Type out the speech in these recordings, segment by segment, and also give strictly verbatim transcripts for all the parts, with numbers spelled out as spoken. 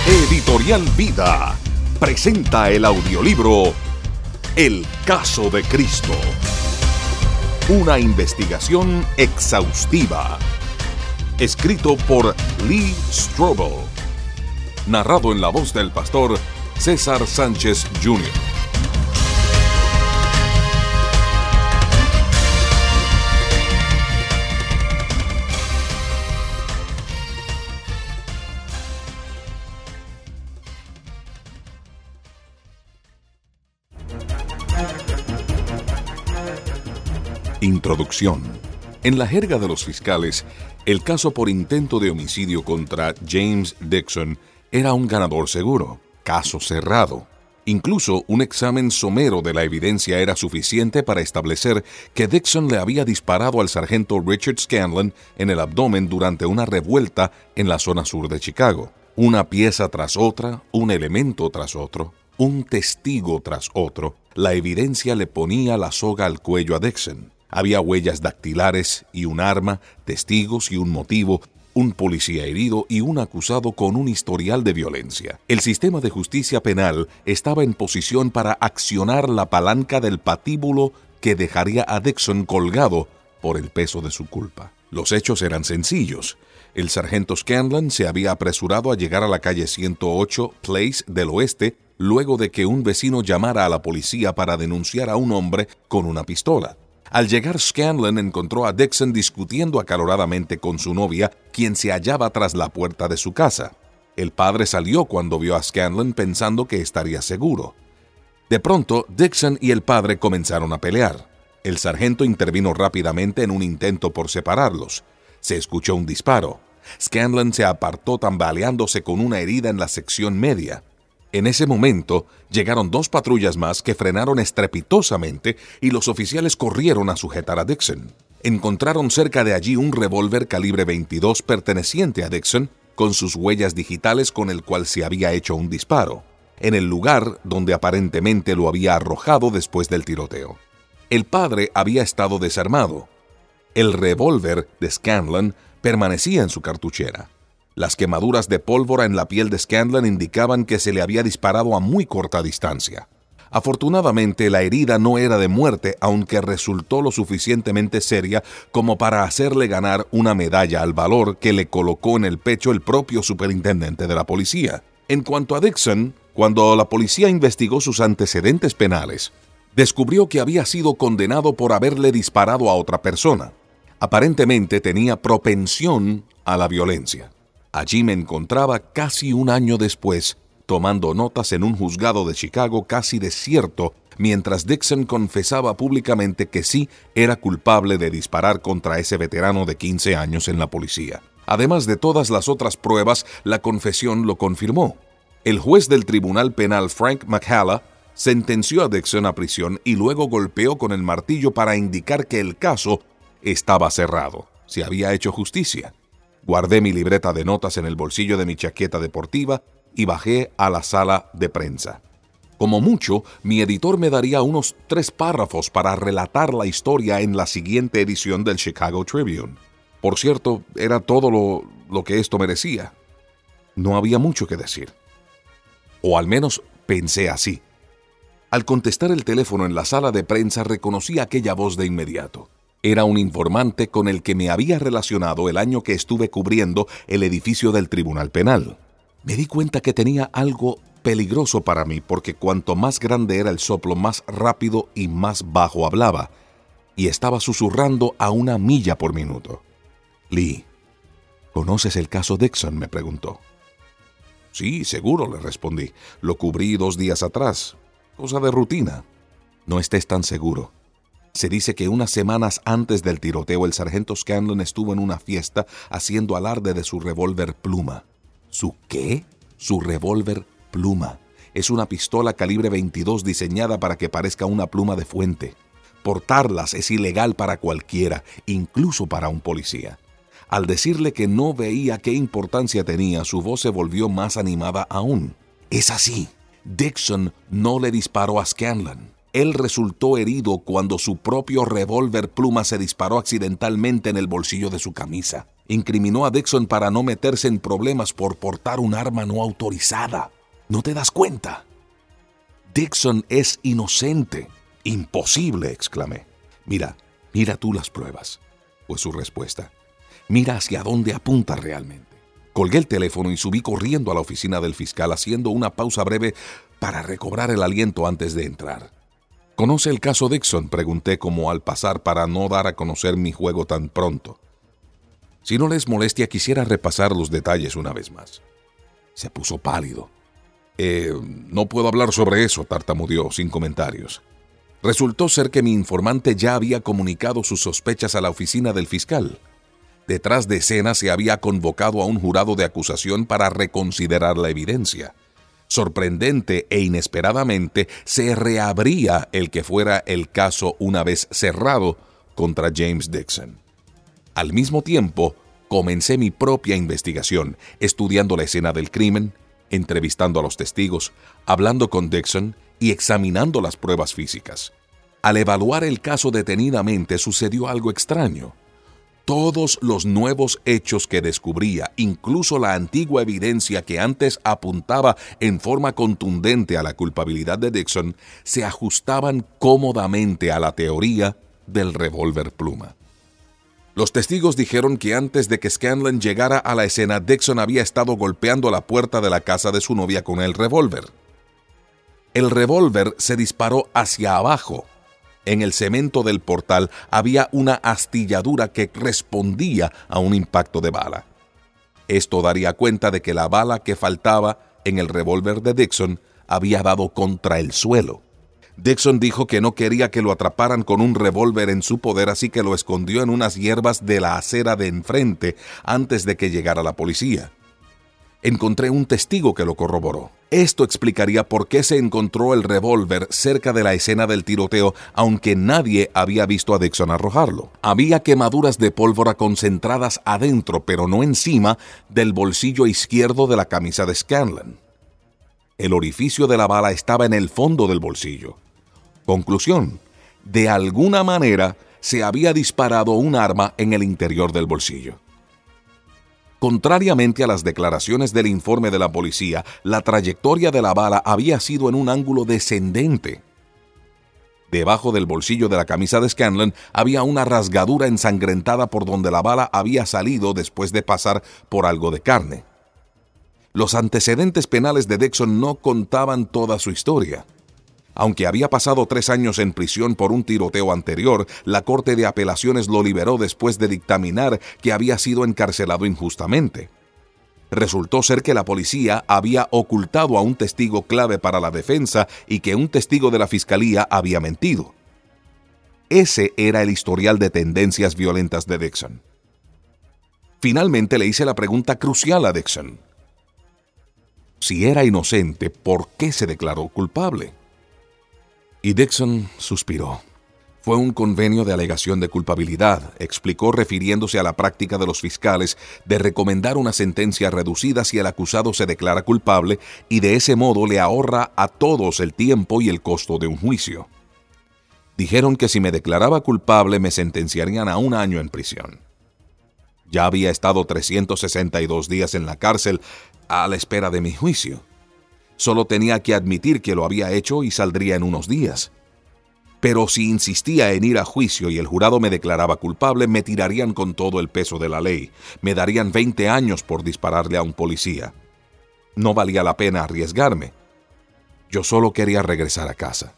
Editorial Vida presenta el audiolibro El Caso de Cristo. Una investigación exhaustiva. Escrito por Lee Strobel. Narrado en la voz del pastor César Sánchez junior Introducción. En la jerga de los fiscales, el caso por intento de homicidio contra James Dixon era un ganador seguro, caso cerrado. Incluso un examen somero de la evidencia era suficiente para establecer que Dixon le había disparado al sargento Richard Scanlon en el abdomen durante una revuelta en la zona sur de Chicago. Una pieza tras otra, un elemento tras otro, un testigo tras otro, la evidencia le ponía la soga al cuello a Dixon. Había huellas dactilares y un arma, testigos y un motivo, un policía herido y un acusado con un historial de violencia. El sistema de justicia penal estaba en posición para accionar la palanca del patíbulo que dejaría a Dixon colgado por el peso de su culpa. Los hechos eran sencillos. El sargento Scanlon se había apresurado a llegar a la calle ciento ocho Place del Oeste luego de que un vecino llamara a la policía para denunciar a un hombre con una pistola. Al llegar, Scanlon encontró a Dixon discutiendo acaloradamente con su novia, quien se hallaba tras la puerta de su casa. El padre salió cuando vio a Scanlon pensando que estaría seguro. De pronto, Dixon y el padre comenzaron a pelear. El sargento intervino rápidamente en un intento por separarlos. Se escuchó un disparo. Scanlon se apartó tambaleándose con una herida en la sección media. En ese momento, llegaron dos patrullas más que frenaron estrepitosamente y los oficiales corrieron a sujetar a Dixon. Encontraron cerca de allí un revólver calibre veintidós perteneciente a Dixon, con sus huellas digitales con el cual se había hecho un disparo, en el lugar donde aparentemente lo había arrojado después del tiroteo. El padre había estado desarmado. El revólver de Scanlon permanecía en su cartuchera. Las quemaduras de pólvora en la piel de Scanlon indicaban que se le había disparado a muy corta distancia. Afortunadamente, la herida no era de muerte, aunque resultó lo suficientemente seria como para hacerle ganar una medalla al valor que le colocó en el pecho el propio superintendente de la policía. En cuanto a Dixon, cuando la policía investigó sus antecedentes penales, descubrió que había sido condenado por haberle disparado a otra persona. Aparentemente tenía propensión a la violencia. Allí me encontraba casi un año después, tomando notas en un juzgado de Chicago casi desierto, mientras Dixon confesaba públicamente que sí era culpable de disparar contra ese veterano de quince años en la policía. Además de todas las otras pruebas, la confesión lo confirmó. El juez del Tribunal Penal Frank McHalla sentenció a Dixon a prisión y luego golpeó con el martillo para indicar que el caso estaba cerrado. Se había hecho justicia. Guardé mi libreta de notas en el bolsillo de mi chaqueta deportiva y bajé a la sala de prensa. Como mucho, mi editor me daría unos tres párrafos para relatar la historia en la siguiente edición del Chicago Tribune. Por cierto, era todo lo, lo que esto merecía. No había mucho que decir. O al menos pensé así. Al contestar el teléfono en la sala de prensa, reconocí aquella voz de inmediato. Era un informante con el que me había relacionado el año que estuve cubriendo el edificio del Tribunal Penal. Me di cuenta que tenía algo peligroso para mí porque cuanto más grande era el soplo, más rápido y más bajo hablaba, y estaba susurrando a una milla por minuto. Lee, ¿conoces el caso Dixon?, me preguntó. Sí, seguro, le respondí. Lo cubrí dos días atrás. Cosa de rutina. No estés tan seguro. Se dice que unas semanas antes del tiroteo el sargento Scanlon estuvo en una fiesta haciendo alarde de su revólver Pluma. ¿Su qué? Su revólver Pluma. Es una pistola calibre veintidós diseñada para que parezca una pluma de fuente. Portarlas es ilegal para cualquiera, incluso para un policía. Al decirle que no veía qué importancia tenía, su voz se volvió más animada aún. Es así. Dixon no le disparó a Scanlon. Él resultó herido cuando su propio revólver Pluma se disparó accidentalmente en el bolsillo de su camisa. incriminó a Dixon para no meterse en problemas por portar un arma no autorizada. ¿No te das cuenta? Dixon es inocente. Imposible, exclamé. Mira, mira tú las pruebas, fue su respuesta. Mira hacia dónde apunta realmente. Colgué el teléfono y subí corriendo a la oficina del fiscal, haciendo una pausa breve para recobrar el aliento antes de entrar. ¿Conoce el caso Dixon?, pregunté como al pasar para no dar a conocer mi juego tan pronto. Si no les molestia, quisiera repasar los detalles una vez más. Se puso pálido. Eh, no puedo hablar sobre eso, tartamudeó sin comentarios. Resultó ser que mi informante ya había comunicado sus sospechas a la oficina del fiscal. Detrás de escena se había convocado a un jurado de acusación para reconsiderar la evidencia. Sorprendente e inesperadamente, se reabría el que fuera el caso una vez cerrado contra James Dixon. Al mismo tiempo, comencé mi propia investigación, estudiando la escena del crimen, entrevistando a los testigos, hablando con Dixon y examinando las pruebas físicas. Al evaluar el caso detenidamente, sucedió algo extraño. Todos los nuevos hechos que descubría, incluso la antigua evidencia que antes apuntaba en forma contundente a la culpabilidad de Dixon, se ajustaban cómodamente a la teoría del revólver pluma. Los testigos dijeron que antes de que Scanlon llegara a la escena, Dixon había estado golpeando la puerta de la casa de su novia con el revólver. El revólver se disparó hacia abajo. En el cemento del portal había una astilladura que respondía a un impacto de bala. Esto daría cuenta de que la bala que faltaba en el revólver de Dixon había dado contra el suelo. Dixon dijo que no quería que lo atraparan con un revólver en su poder, así que lo escondió en unas hierbas de la acera de enfrente antes de que llegara la policía. Encontré un testigo que lo corroboró. Esto explicaría por qué se encontró el revólver cerca de la escena del tiroteo, aunque nadie había visto a Dixon arrojarlo. Había quemaduras de pólvora concentradas adentro, pero no encima del bolsillo izquierdo de la camisa de Scanlon. El orificio de la bala estaba en el fondo del bolsillo. Conclusión: de alguna manera se había disparado un arma en el interior del bolsillo. Contrariamente a las declaraciones del informe de la policía, la trayectoria de la bala había sido en un ángulo descendente. Debajo del bolsillo de la camisa de Scanlon había una rasgadura ensangrentada por donde la bala había salido después de pasar por algo de carne. Los antecedentes penales de Dixon no contaban toda su historia. Aunque había pasado tres años en prisión por un tiroteo anterior, la Corte de Apelaciones lo liberó después de dictaminar que había sido encarcelado injustamente. Resultó ser que la policía había ocultado a un testigo clave para la defensa y que un testigo de la fiscalía había mentido. Ese era el historial de tendencias violentas de Dixon. Finalmente le hice la pregunta crucial a Dixon. Si era inocente, ¿por qué se declaró culpable? Y Dixon suspiró. Fue un convenio de alegación de culpabilidad, explicó refiriéndose a la práctica de los fiscales de recomendar una sentencia reducida si el acusado se declara culpable y de ese modo le ahorra a todos el tiempo y el costo de un juicio. Dijeron que si me declaraba culpable me sentenciarían a un año en prisión. Ya había estado trescientos sesenta y dos días en la cárcel a la espera de mi juicio. Solo tenía que admitir que lo había hecho y saldría en unos días. Pero si insistía en ir a juicio y el jurado me declaraba culpable, me tirarían con todo el peso de la ley. Me darían veinte años por dispararle a un policía. No valía la pena arriesgarme. Yo solo quería regresar a casa.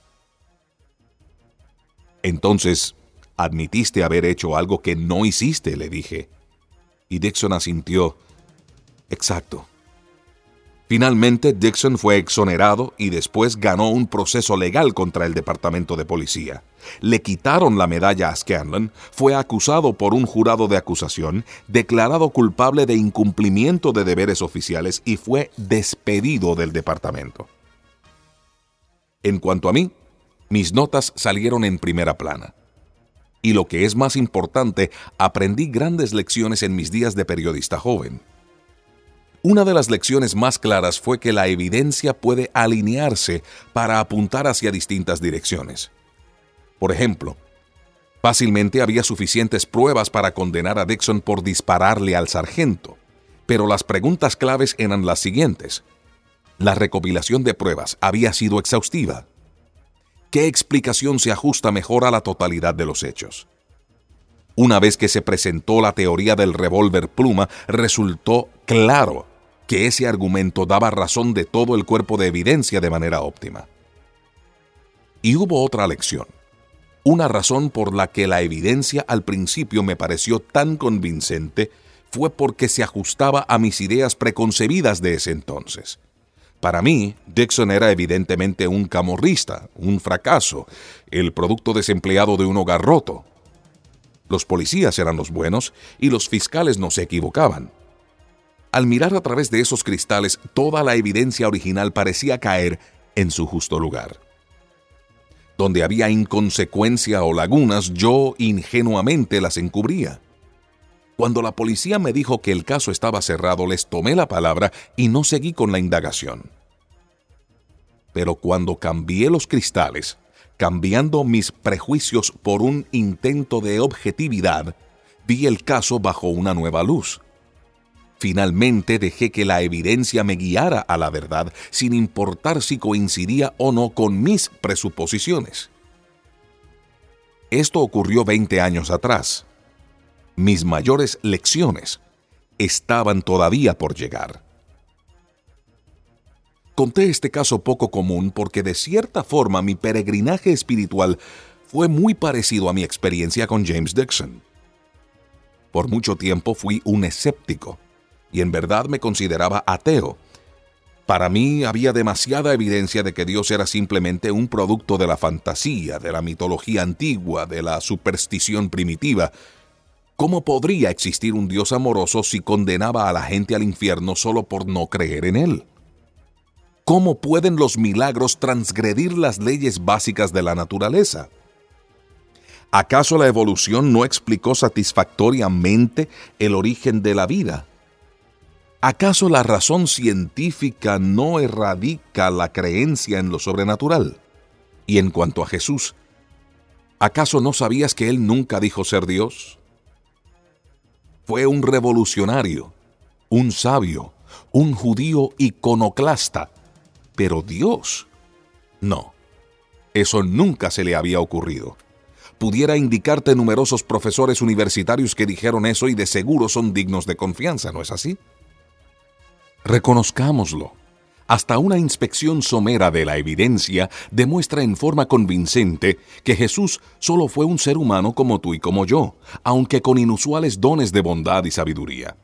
Entonces, admitiste haber hecho algo que no hiciste, le dije. Y Dixon asintió. Exacto. Finalmente, Dixon fue exonerado y después ganó un proceso legal contra el Departamento de Policía. Le quitaron la medalla a Scanlon, fue acusado por un jurado de acusación, declarado culpable de incumplimiento de deberes oficiales y fue despedido del departamento. En cuanto a mí, mis notas salieron en primera plana. Y lo que es más importante, aprendí grandes lecciones en mis días de periodista joven. Una de las lecciones más claras fue que la evidencia puede alinearse para apuntar hacia distintas direcciones. Por ejemplo, Fácilmente había suficientes pruebas para condenar a Dixon por dispararle al sargento, pero las preguntas claves eran las siguientes. ¿La recopilación de pruebas había sido exhaustiva? ¿Qué explicación se ajusta mejor a la totalidad de los hechos? Una vez que se presentó la teoría del revólver pluma, resultó claro que ese argumento daba razón de todo el cuerpo de evidencia de manera óptima. Y hubo otra lección, una razón por la que la evidencia al principio me pareció tan convincente fue porque se ajustaba a mis ideas preconcebidas de ese entonces. Para mí, Dixon era evidentemente un camorrista, un fracaso, el producto desempleado de un hogar roto. Los policías eran los buenos y los fiscales no se equivocaban. Al mirar a través de esos cristales, toda la evidencia original parecía caer en su justo lugar. Donde había inconsecuencia o lagunas, yo ingenuamente las encubría. Cuando la policía me dijo que el caso estaba cerrado, les tomé la palabra y no seguí con la indagación. Pero cuando cambié los cristales, cambiando mis prejuicios por un intento de objetividad, vi el caso bajo una nueva luz. Finalmente dejé que la evidencia me guiara a la verdad, sin importar si coincidía o no con mis presuposiciones. Esto ocurrió veinte años atrás. Mis mayores lecciones estaban todavía por llegar. Conté este caso poco común porque de cierta forma mi peregrinaje espiritual fue muy parecido a mi experiencia con James Dixon. Por mucho tiempo fui un escéptico y en verdad me consideraba ateo. Para mí había demasiada evidencia de que Dios era simplemente un producto de la fantasía, de la mitología antigua, de la superstición primitiva. ¿Cómo podría existir un Dios amoroso si condenaba a la gente al infierno solo por no creer en Él? ¿Cómo pueden los milagros transgredir las leyes básicas de la naturaleza? ¿Acaso la evolución no explicó satisfactoriamente el origen de la vida? ¿Acaso la razón científica no erradica la creencia en lo sobrenatural? Y en cuanto a Jesús, ¿acaso no sabías que Él nunca dijo ser Dios? Fue un revolucionario, un sabio, un judío iconoclasta, pero Dios, no, eso nunca se le había ocurrido. Pudiera indicarte numerosos profesores universitarios que dijeron eso y de seguro son dignos de confianza, ¿no es así? Reconozcámoslo. Hasta una inspección somera de la evidencia demuestra en forma convincente que Jesús solo fue un ser humano como tú y como yo, aunque con inusuales dones de bondad y sabiduría.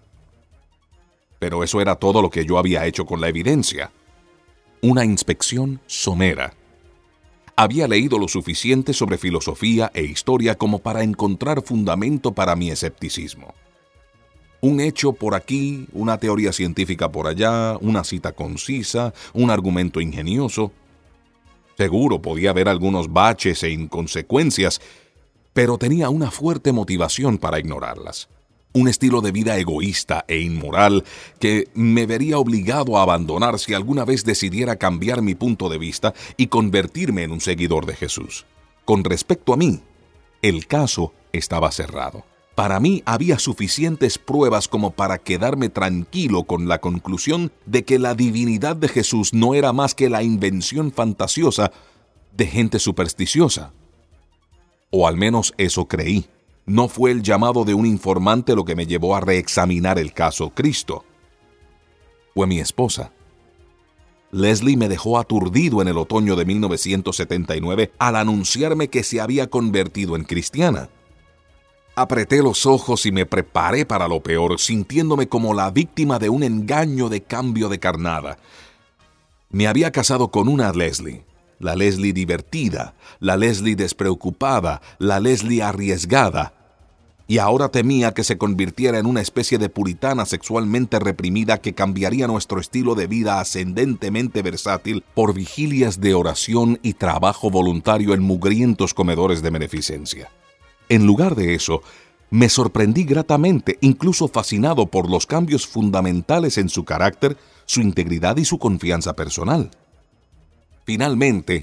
Pero eso era todo lo que yo había hecho con la evidencia. Una inspección somera. Había leído lo suficiente sobre filosofía e historia como para encontrar fundamento para mi escepticismo. Un hecho por aquí, una teoría científica por allá, una cita concisa, un argumento ingenioso. Seguro podía haber algunos baches e inconsecuencias, pero tenía una fuerte motivación para ignorarlas. Un estilo de vida egoísta e inmoral que me vería obligado a abandonar si alguna vez decidiera cambiar mi punto de vista y convertirme en un seguidor de Jesús. Con respecto a mí, el caso estaba cerrado. Para mí había suficientes pruebas como para quedarme tranquilo con la conclusión de que la divinidad de Jesús no era más que la invención fantasiosa de gente supersticiosa. O al menos eso creí. No fue el llamado de un informante lo que me llevó a reexaminar el caso Cristo. Fue mi esposa. Leslie me dejó aturdido en el otoño de mil novecientos setenta y nueve al anunciarme que se había convertido en cristiana. Apreté los ojos y me preparé para lo peor, sintiéndome como la víctima de un engaño de cambio de carnada. Me había casado con una Leslie, la Leslie divertida, la Leslie despreocupada, la Leslie arriesgada, y ahora temía que se convirtiera en una especie de puritana sexualmente reprimida que cambiaría nuestro estilo de vida ascendentemente versátil por vigilias de oración y trabajo voluntario en mugrientos comedores de beneficencia. En lugar de eso, me sorprendí gratamente, incluso fascinado por los cambios fundamentales en su carácter, su integridad y su confianza personal. Finalmente,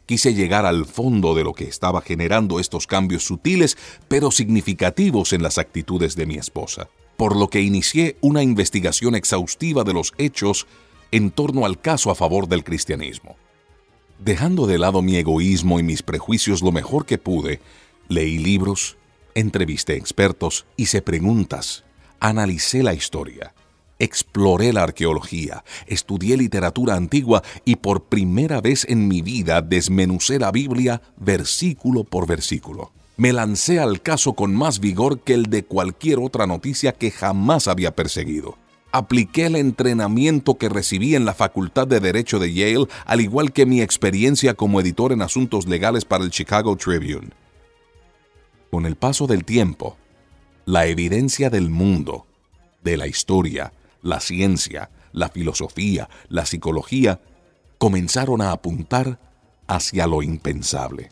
Quise llegar al fondo de lo que estaba generando estos cambios sutiles pero significativos en las actitudes de mi esposa, por lo que inicié una investigación exhaustiva de los hechos en torno al caso a favor del cristianismo. Dejando de lado mi egoísmo y mis prejuicios lo mejor que pude, leí libros, entrevisté expertos, hice preguntas, analicé la historia, exploré la arqueología, estudié literatura antigua y por primera vez en mi vida desmenucé la Biblia versículo por versículo. Me lancé al caso con más vigor que el de cualquier otra noticia que jamás había perseguido. Apliqué el entrenamiento que recibí en la Facultad de Derecho de Yale, al igual que mi experiencia como editor en asuntos legales para el Chicago Tribune. Con el paso del tiempo, la evidencia del mundo, de la historia, la ciencia, la filosofía, la psicología, comenzaron a apuntar hacia lo impensable.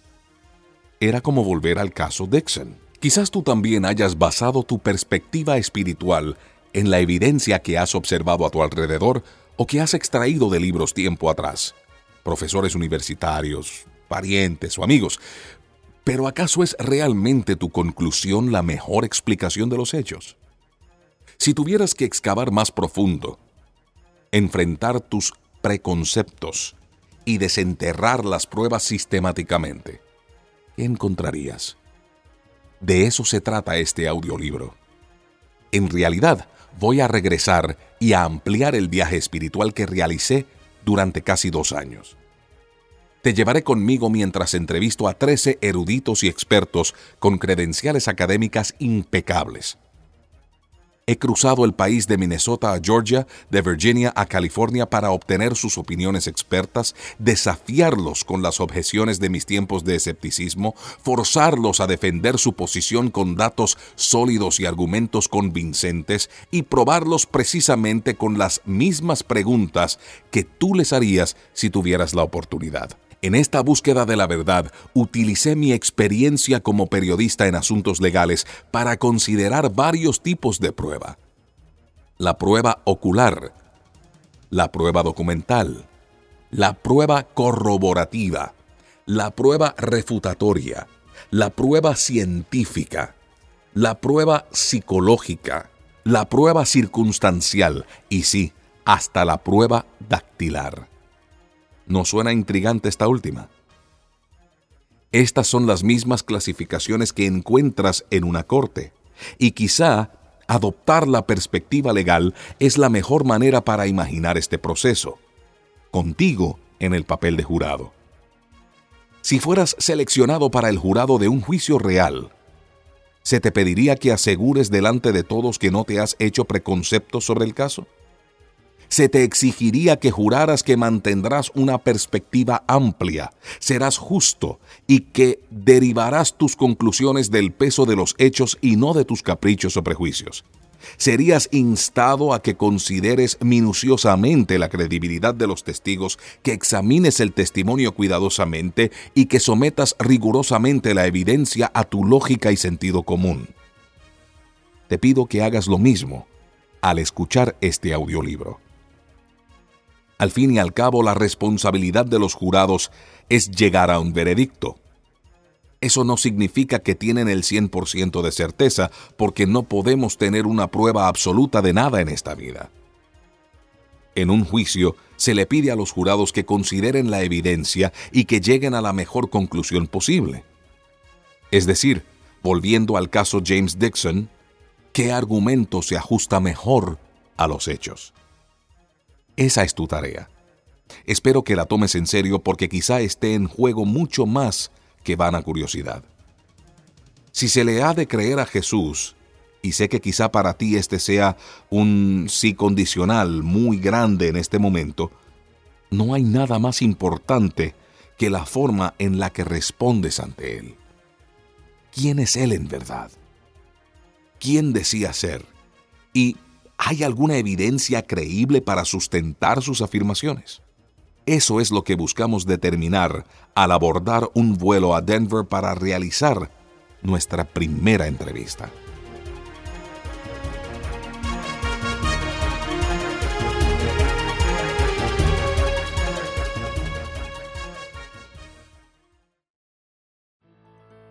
Era como volver al caso Dixon. Quizás tú también hayas basado tu perspectiva espiritual en la evidencia que has observado a tu alrededor o que has extraído de libros tiempo atrás, profesores universitarios, parientes o amigos. ¿Pero acaso es realmente tu conclusión la mejor explicación de los hechos? Si tuvieras que excavar más profundo, enfrentar tus preconceptos y desenterrar las pruebas sistemáticamente, ¿qué encontrarías? De eso se trata este audiolibro. En realidad, voy a regresar y a ampliar el viaje espiritual que realicé durante casi dos años. Te llevaré conmigo mientras entrevisto a trece eruditos y expertos con credenciales académicas impecables. He cruzado el país de Minnesota a Georgia, de Virginia a California para obtener sus opiniones expertas, desafiarlos con las objeciones de mis tiempos de escepticismo, forzarlos a defender su posición con datos sólidos y argumentos convincentes y probarlos precisamente con las mismas preguntas que tú les harías si tuvieras la oportunidad. En esta búsqueda de la verdad, utilicé mi experiencia como periodista en asuntos legales para considerar varios tipos de prueba. La prueba ocular, la prueba documental, la prueba corroborativa, la prueba refutatoria, la prueba científica, la prueba psicológica, la prueba circunstancial y sí, hasta la prueba dactilar. ¿No suena intrigante esta última? Estas son las mismas clasificaciones que encuentras en una corte, y quizá adoptar la perspectiva legal es la mejor manera para imaginar este proceso, contigo en el papel de jurado. Si fueras seleccionado para el jurado de un juicio real, ¿se te pediría que asegures delante de todos que no te has hecho preconceptos sobre el caso? Se te exigiría que juraras que mantendrás una perspectiva amplia, serás justo y que derivarás tus conclusiones del peso de los hechos y no de tus caprichos o prejuicios. Serías instado a que consideres minuciosamente la credibilidad de los testigos, que examines el testimonio cuidadosamente y que sometas rigurosamente la evidencia a tu lógica y sentido común. Te pido que hagas lo mismo al escuchar este audiolibro. Al fin y al cabo, la responsabilidad de los jurados es llegar a un veredicto. Eso no significa que tienen el cien por ciento de certeza, porque no podemos tener una prueba absoluta de nada en esta vida. En un juicio, se le pide a los jurados que consideren la evidencia y que lleguen a la mejor conclusión posible. Es decir, volviendo al caso James Dixon, ¿qué argumento se ajusta mejor a los hechos? Esa es tu tarea. Espero que la tomes en serio porque quizá esté en juego mucho más que vana curiosidad. Si se le ha de creer a Jesús, y sé que quizá para ti este sea un sí condicional muy grande en este momento, no hay nada más importante que la forma en la que respondes ante Él. ¿Quién es Él en verdad? ¿Quién decía ser? ¿Y hay alguna evidencia creíble para sustentar sus afirmaciones? Eso es lo que buscamos determinar al abordar un vuelo a Denver para realizar nuestra primera entrevista.